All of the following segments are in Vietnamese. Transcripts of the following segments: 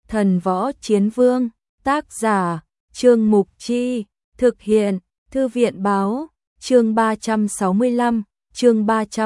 Thần Võ Chiến Vương, tác giả, Trương Mục Chi, thực hiện, Thư viện báo, chương 365, chương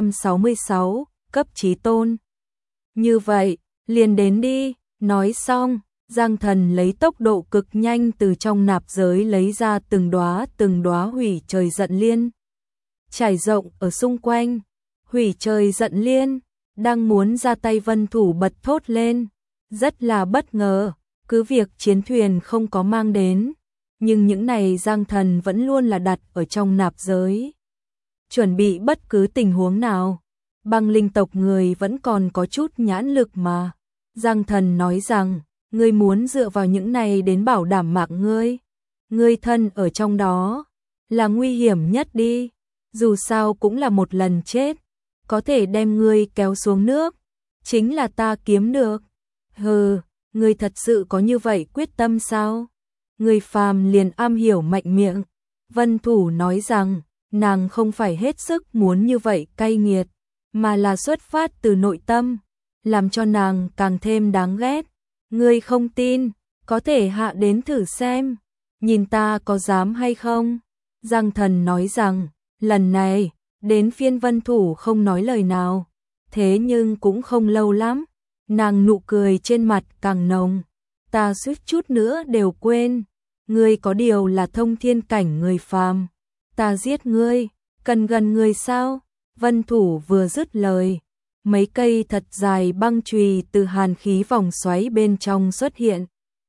366, cấp chí tôn. Như vậy, liền đến đi, nói xong, Giang Thần lấy tốc độ cực nhanh từ trong nạp giới lấy ra từng đóa hủy trời giận liên. Trải rộng ở xung quanh, hủy trời giận liên, đang muốn ra tay Vân Thủ bật thốt lên. Rất là bất ngờ, cứ việc chiến thuyền không có mang đến, nhưng những này Giang Thần vẫn luôn là đặt ở trong nạp giới. Chuẩn bị bất cứ tình huống nào, băng linh tộc người vẫn còn có chút nhãn lực mà. Giang Thần nói rằng, ngươi muốn dựa vào những này đến bảo đảm mạng ngươi thân ở trong đó, là nguy hiểm nhất đi, dù sao cũng là một lần chết, có thể đem ngươi kéo xuống nước, chính là ta kiếm được. Hừ, ngươi thật sự có như vậy quyết tâm sao? Người phàm liền am hiểu mạnh miệng. Vân Thủ nói rằng, nàng không phải hết sức muốn như vậy cay nghiệt, mà là xuất phát từ nội tâm, làm cho nàng càng thêm đáng ghét. Ngươi không tin, có thể hạ đến thử xem, nhìn ta có dám hay không? Giang Thần nói rằng, lần này, đến phiên Vân Thủ không nói lời nào, thế nhưng cũng không lâu lắm. Nàng nụ cười trên mặt càng nồng, ta suýt chút nữa đều quên, ngươi có điều là thông thiên cảnh người phàm, ta giết ngươi, cần gần ngươi sao? Vân Thủ vừa dứt lời, mấy cây thật dài băng chùy từ hàn khí vòng xoáy bên trong xuất hiện.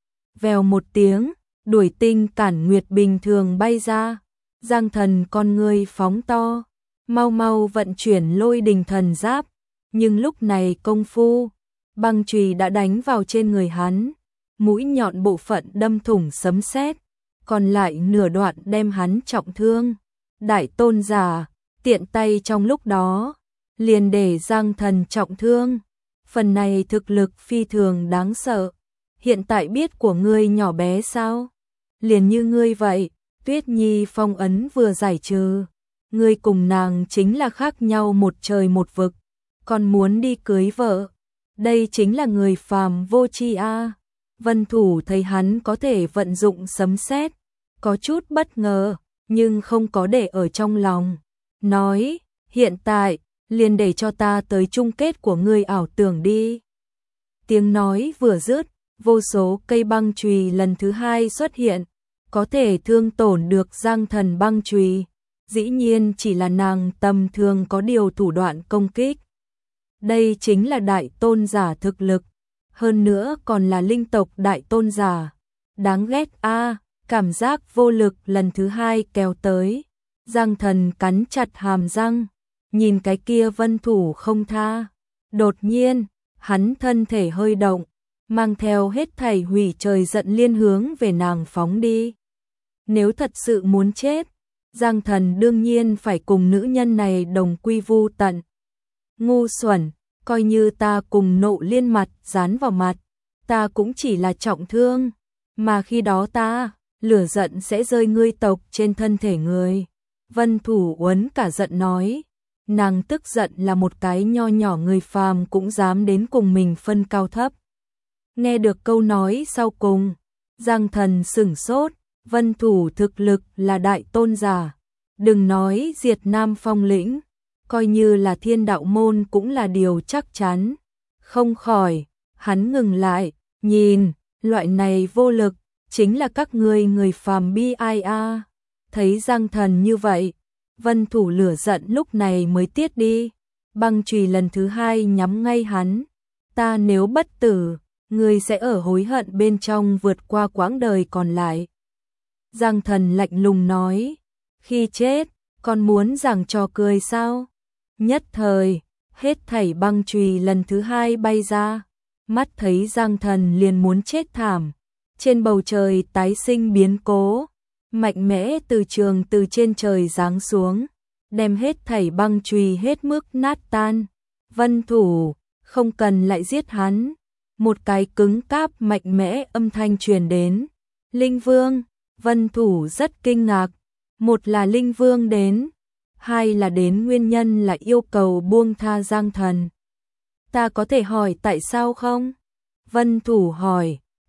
Vèo một tiếng, đuổi tinh cản nguyệt bình thường bay ra, Giang Thần con ngươi phóng to, mau mau vận chuyển lôi đình thần giáp, nhưng lúc này công phu băng chùy đã đánh vào trên người hắn, mũi nhọn bộ phận đâm thủng sấm sét, còn lại nửa đoạn đem hắn trọng thương. Đại tôn giả, tiện tay trong lúc đó, liền để Giang Thần trọng thương. Phần này thực lực phi thường đáng sợ. Hiện tại biết của ngươi nhỏ bé sao? Liền như ngươi vậy, Tuyết Nhi phong ấn vừa giải trừ. Ngươi cùng nàng chính là khác nhau một trời một vực, còn muốn đi cưới vợ. Đây chính là người phàm vô tri a. Vân Thủ thấy hắn có thể vận dụng sấm sét, có chút bất ngờ, nhưng không có để ở trong lòng. Nói, hiện tại, liền để cho ta tới chung kết của ngươi ảo tưởng đi. Tiếng nói vừa dứt, vô số cây băng chùy lần thứ hai xuất hiện, có thể thương tổn được Giang Thần băng chùy. Dĩ nhiên chỉ là nàng tầm thường có điều thủ đoạn công kích. Đây chính là đại tôn giả thực lực, hơn nữa còn là linh tộc đại tôn giả. Đáng ghét a, cảm giác vô lực lần thứ hai kéo tới. Giang Thần cắn chặt hàm răng, nhìn cái kia Vân Thủ không tha. Đột nhiên, hắn thân thể hơi động, mang theo hết thảy hủy trời giận liên hướng về nàng phóng đi. Nếu thật sự muốn chết, Giang Thần đương nhiên phải cùng nữ nhân này đồng quy vu tận. Ngu xuẩn, coi như ta cùng Nộ Liên mặt dán vào mặt, ta cũng chỉ là trọng thương, mà khi đó ta, lửa giận sẽ rơi ngươi tộc trên thân thể người. Vân Thủ uốn cả giận nói, nàng tức giận là một cái nho nhỏ người phàm cũng dám đến cùng mình phân cao thấp. Nghe được câu nói sau cùng, Giang Thần sửng sốt, Vân Thủ thực lực là đại tôn giả, đừng nói diệt Nam Phong lĩnh, coi như là Thiên Đạo môn cũng là điều chắc chắn. Không khỏi, hắn ngừng lại, nhìn, loại này vô lực, chính là các ngươi người phàm bi ai a. Thấy Giang Thần như vậy, Vân Thủ lửa giận lúc này mới tiết đi, băng chùy lần thứ hai nhắm ngay hắn. Ta nếu bất tử, ngươi sẽ ở hối hận bên trong vượt qua quãng đời còn lại. Giang Thần lạnh lùng nói, khi chết, còn muốn giảng trò cười sao? Nhất thời, hết thảy băng chùy lần thứ hai bay ra, mắt thấy Giang Thần liền muốn chết thảm. Trên bầu trời tái sinh biến cố, mạnh mẽ từ trường từ trên trời giáng xuống, đem hết thảy băng chùy hết mức nát tan. Vân Thủ, không cần lại giết hắn. Một cái cứng cáp mạnh mẽ âm thanh truyền đến. Linh Vương, Vân Thủ rất kinh ngạc. Một là Linh Vương đến, hai là đến nguyên nhân là yêu cầu buông tha Giang Thần. Ta có thể hỏi tại sao không? Vân Thủ hỏi,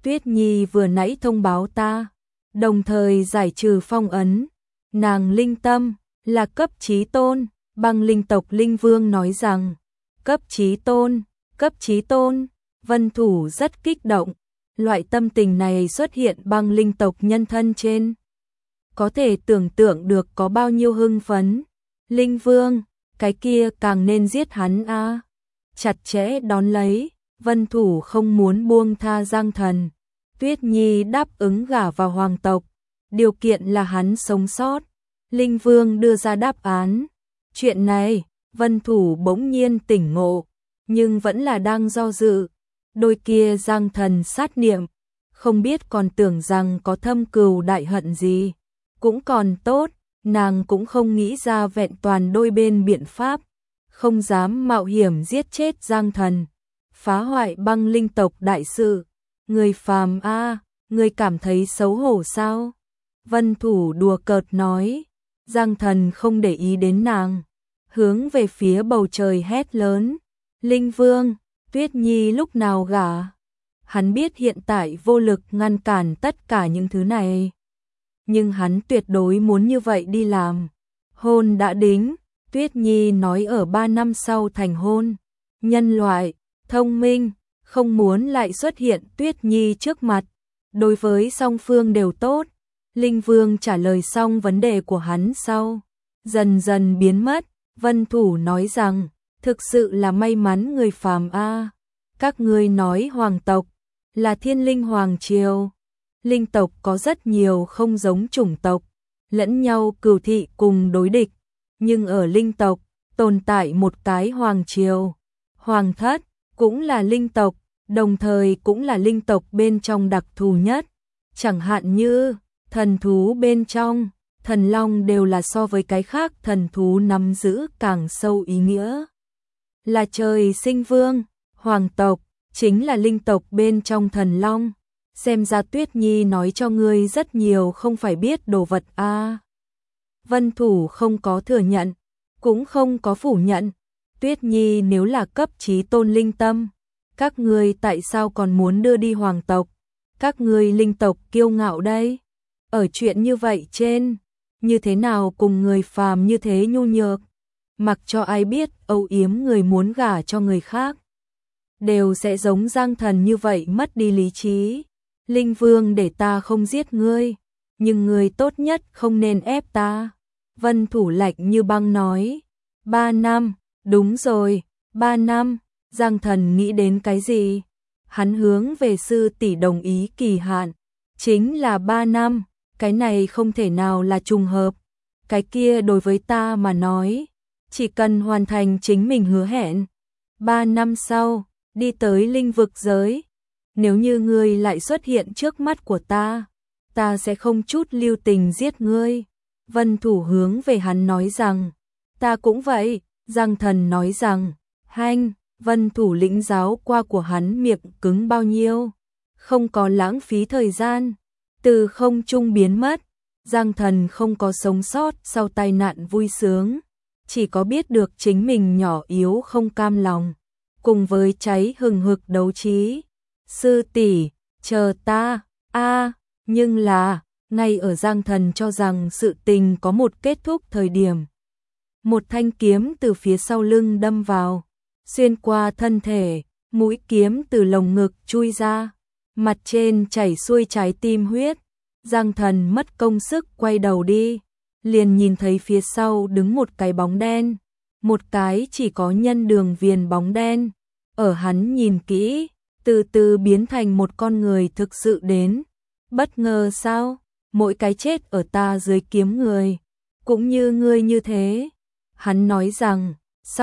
Tuyết Nhi vừa nãy thông báo ta, đồng thời giải trừ phong ấn. Nàng linh tâm, là cấp chí tôn, băng linh tộc linh vương nói rằng, cấp chí tôn, Vân Thủ rất kích động. Loại tâm tình này xuất hiện băng linh tộc nhân thân trên. Có thể tưởng tượng được có bao nhiêu hưng phấn. Linh vương, cái kia càng nên giết hắn a. Chặt chẽ đón lấy, Vân Thủ không muốn buông tha Giang Thần. Tuyết Nhi đáp ứng gả vào hoàng tộc, điều kiện là hắn sống sót. Linh vương đưa ra đáp án. Chuyện này, Vân Thủ bỗng nhiên tỉnh ngộ, nhưng vẫn là đang do dự. Đôi kia Giang Thần sát niệm, không biết còn tưởng rằng có thâm cừu đại hận gì. Cũng còn tốt, nàng cũng không nghĩ ra vẹn toàn đôi bên biện pháp, không dám mạo hiểm giết chết Giang Thần, phá hoại băng linh tộc đại sự. Người phàm a, người cảm thấy xấu hổ sao? Vân Thủ đùa cợt nói. Giang Thần không để ý đến nàng, hướng về phía bầu trời hét lớn. Linh vương, Tuyết Nhi lúc nào gả? Hắn biết hiện tại vô lực ngăn cản tất cả những thứ này, nhưng hắn tuyệt đối muốn như vậy đi làm. Hôn đã đính, Tuyết Nhi nói ở 3 năm sau thành hôn. Nhân loại, thông minh, không muốn lại xuất hiện Tuyết Nhi trước mặt. Đối với song phương đều tốt. Linh Vương trả lời xong vấn đề của hắn sau, dần dần biến mất. Vân Thủ nói rằng, thực sự là may mắn người phàm a. Các ngươi nói hoàng tộc là thiên linh hoàng triều. Linh tộc có rất nhiều không giống chủng tộc, lẫn nhau cừu thị cùng đối địch, nhưng ở linh tộc tồn tại một cái hoàng triều. Hoàng thất cũng là linh tộc, đồng thời cũng là linh tộc bên trong đặc thù nhất. Chẳng hạn như thần thú bên trong, thần long đều là so với cái khác thần thú nắm giữ càng sâu ý nghĩa. Là trời sinh vương, hoàng tộc chính là linh tộc bên trong thần long. Xem ra Tuyết Nhi nói cho ngươi rất nhiều không phải biết đồ vật a. Vân Thủ không có thừa nhận, cũng không có phủ nhận. Tuyết Nhi nếu là cấp chí tôn linh tâm, các ngươi tại sao còn muốn đưa đi hoàng tộc? Các ngươi linh tộc kiêu ngạo đây. Ở chuyện như vậy trên, như thế nào cùng người phàm như thế nhu nhược, mặc cho ai biết âu yếm người muốn gả cho người khác, đều sẽ giống Giang Thần như vậy mất đi lý trí. Linh vương để ta không giết ngươi, nhưng ngươi tốt nhất không nên ép ta. Vân Thủ lạnh như băng nói. 3 năm, đúng rồi, 3 năm. Giang Thần nghĩ đến cái gì? Hắn hướng về sư tỷ đồng ý kỳ hạn, chính là 3 năm. Cái này không thể nào là trùng hợp. Cái kia đối với ta mà nói, chỉ cần hoàn thành chính mình hứa hẹn, 3 năm sau đi tới linh vực giới. Nếu như ngươi lại xuất hiện trước mắt của ta sẽ không chút lưu tình giết ngươi. Vân Thủ hướng về hắn nói rằng, ta cũng vậy. Giang Thần nói rằng, hanh. Vân Thủ lĩnh giáo qua của hắn miệng cứng bao nhiêu, không có lãng phí thời gian, từ không trung biến mất. Giang Thần không có sống sót sau tai nạn vui sướng, chỉ có biết được chính mình nhỏ yếu không cam lòng, cùng với cháy hừng hực đấu trí. Sư tỷ, chờ ta. Nhưng là, ngay ở Giang Thần cho rằng sự tình có một kết thúc thời điểm, một thanh kiếm từ phía sau lưng đâm vào, xuyên qua thân thể, mũi kiếm từ lồng ngực chui ra, mặt trên chảy xuôi trái tim huyết. Giang Thần mất công sức quay đầu đi, liền nhìn thấy phía sau đứng một cái bóng đen, một cái chỉ có nhân đường viền bóng đen. Ở hắn nhìn kỹ, từ từ biến thành một con người thực sự đến. Bất ngờ sao? Mỗi cái chết ở ta dưới kiếm người, cũng như ngươi như thế. Hắn nói rằng,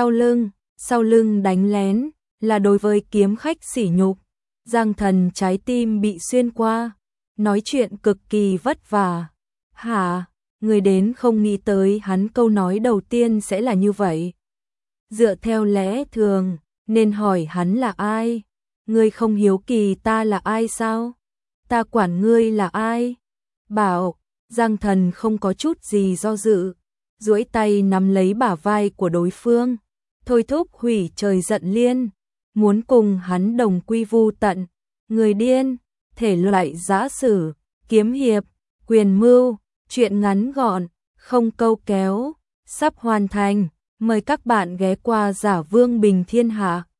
sau lưng đánh lén, là đối với kiếm khách sỉ nhục. Giang Thần trái tim bị xuyên qua, nói chuyện cực kỳ vất vả. Hả? Người đến không nghĩ tới hắn câu nói đầu tiên sẽ là như vậy. Dựa theo lẽ thường, nên hỏi hắn là ai. Ngươi không hiếu kỳ ta là ai sao? Ta quản ngươi là ai? Bảo. Giang Thần không có chút gì do dự, duỗi tay nắm lấy bả vai của đối phương, thôi thúc hủy trời giận liên, muốn cùng hắn đồng quy vu tận. Người điên, thể loại giã sử, kiếm hiệp, quyền mưu, truyện ngắn gọn, không câu kéo, sắp hoàn thành. Mời các bạn ghé qua Giả Vương Bình Thiên Hạ.